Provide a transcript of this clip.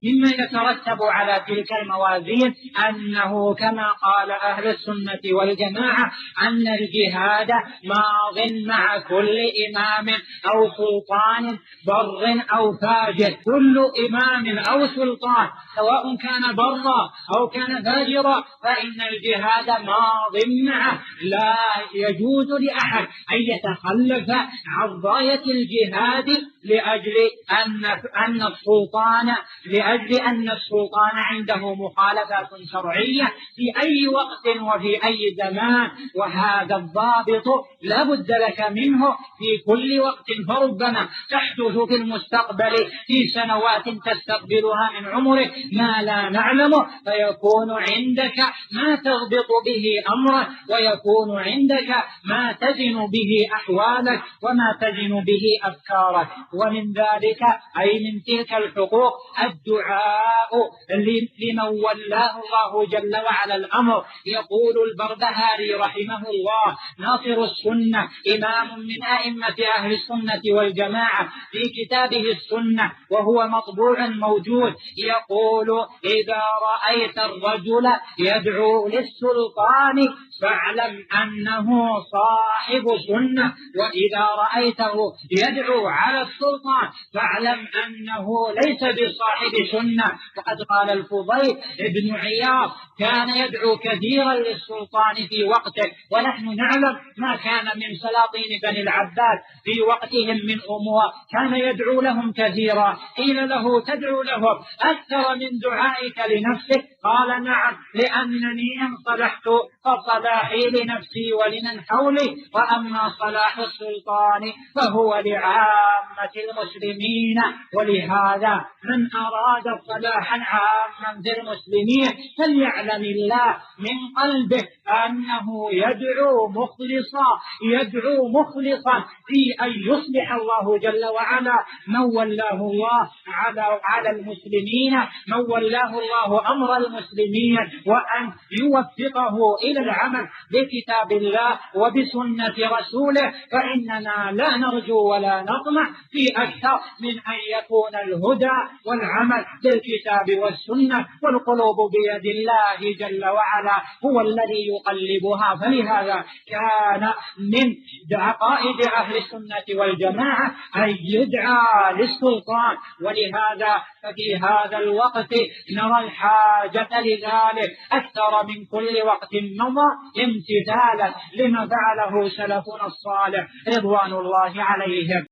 مما يترتب على تلك الموازين أنه كما قال أهل السنة والجماعة أن الجهاد ماض مع كل إمام أو سلطان بر أو فاجر. كل إمام أو سلطان سواء كان برا أو كان فاجرا فإن الجهاد ماض معه. لا يجوز لأحد أن يتخلف عن غاية الجهاد لأجل أن السلطان عنده مخالفات شرعية في أي وقت وفي أي زمان، وهذا الضابط لا بد لك منه في كل وقت. فربما تحدث في المستقبل في سنوات تستقبلها من عمرك ما لا نعلمه، فيكون عندك ما تضبط به أمرك، ويكون عندك ما تزن به أحوالك وما تزن به أفكارك. ومن ذلك أي من تلك الحقوق الدعاء لمن ولاه الله جل وعلا الأمر. يقول البربهاري رحمه الله ناصر السنة إمام من أئمة أهل السنة والجماعة في كتابه السنة وهو مطبوع موجود، يقول إذا رأيت الرجل يدعو للسلطان فاعلم أنه صاحب سنة، وإذا رأيته يدعو على السلطان فاعلم أنه ليس بصاحب سنة. وقد قال الفضيل ابن عياض كان يدعو كثيرا للسلطان في وقته، ونحن نعلم ما كان من سلاطين بني العباس في وقتهم من أمور، كان يدعو لهم كثيرا. قيل له تدعو لهم أكثر من دعائك لنفسك؟ قال نعم، لأنني إن صلحت فصلاحي لنفسي ولمن حولي، وأما صلاح السلطان فهو لعامة المسلمين. ولهذا من أراد صلاحا عاما في المسلمين فليعلم الله من قلبه أنه يدعو مخلصا في أن يصلح الله جل وعلا من ولاه الله على المسلمين، من ولاه الله أمر المسلمين، وأن يوفقه إلى العمل بكتاب الله وبسنة رسوله. فإننا لا نرجو ولا نطمع في أكثر من أن يكون الهدى والعمل بالكتاب والسنة، والقلوب بيد الله جل وعلا هو الذي يقلبها. فلهذا كان من عقائد أهل السنة والجماعة أن يدعى للسلطان، ولهذا ففي هذا الوقت نرى الحاجة لذلك أكثر من كل وقت مضى امتثالا لما فعله سلفنا الصالح رضوان الله عليهم.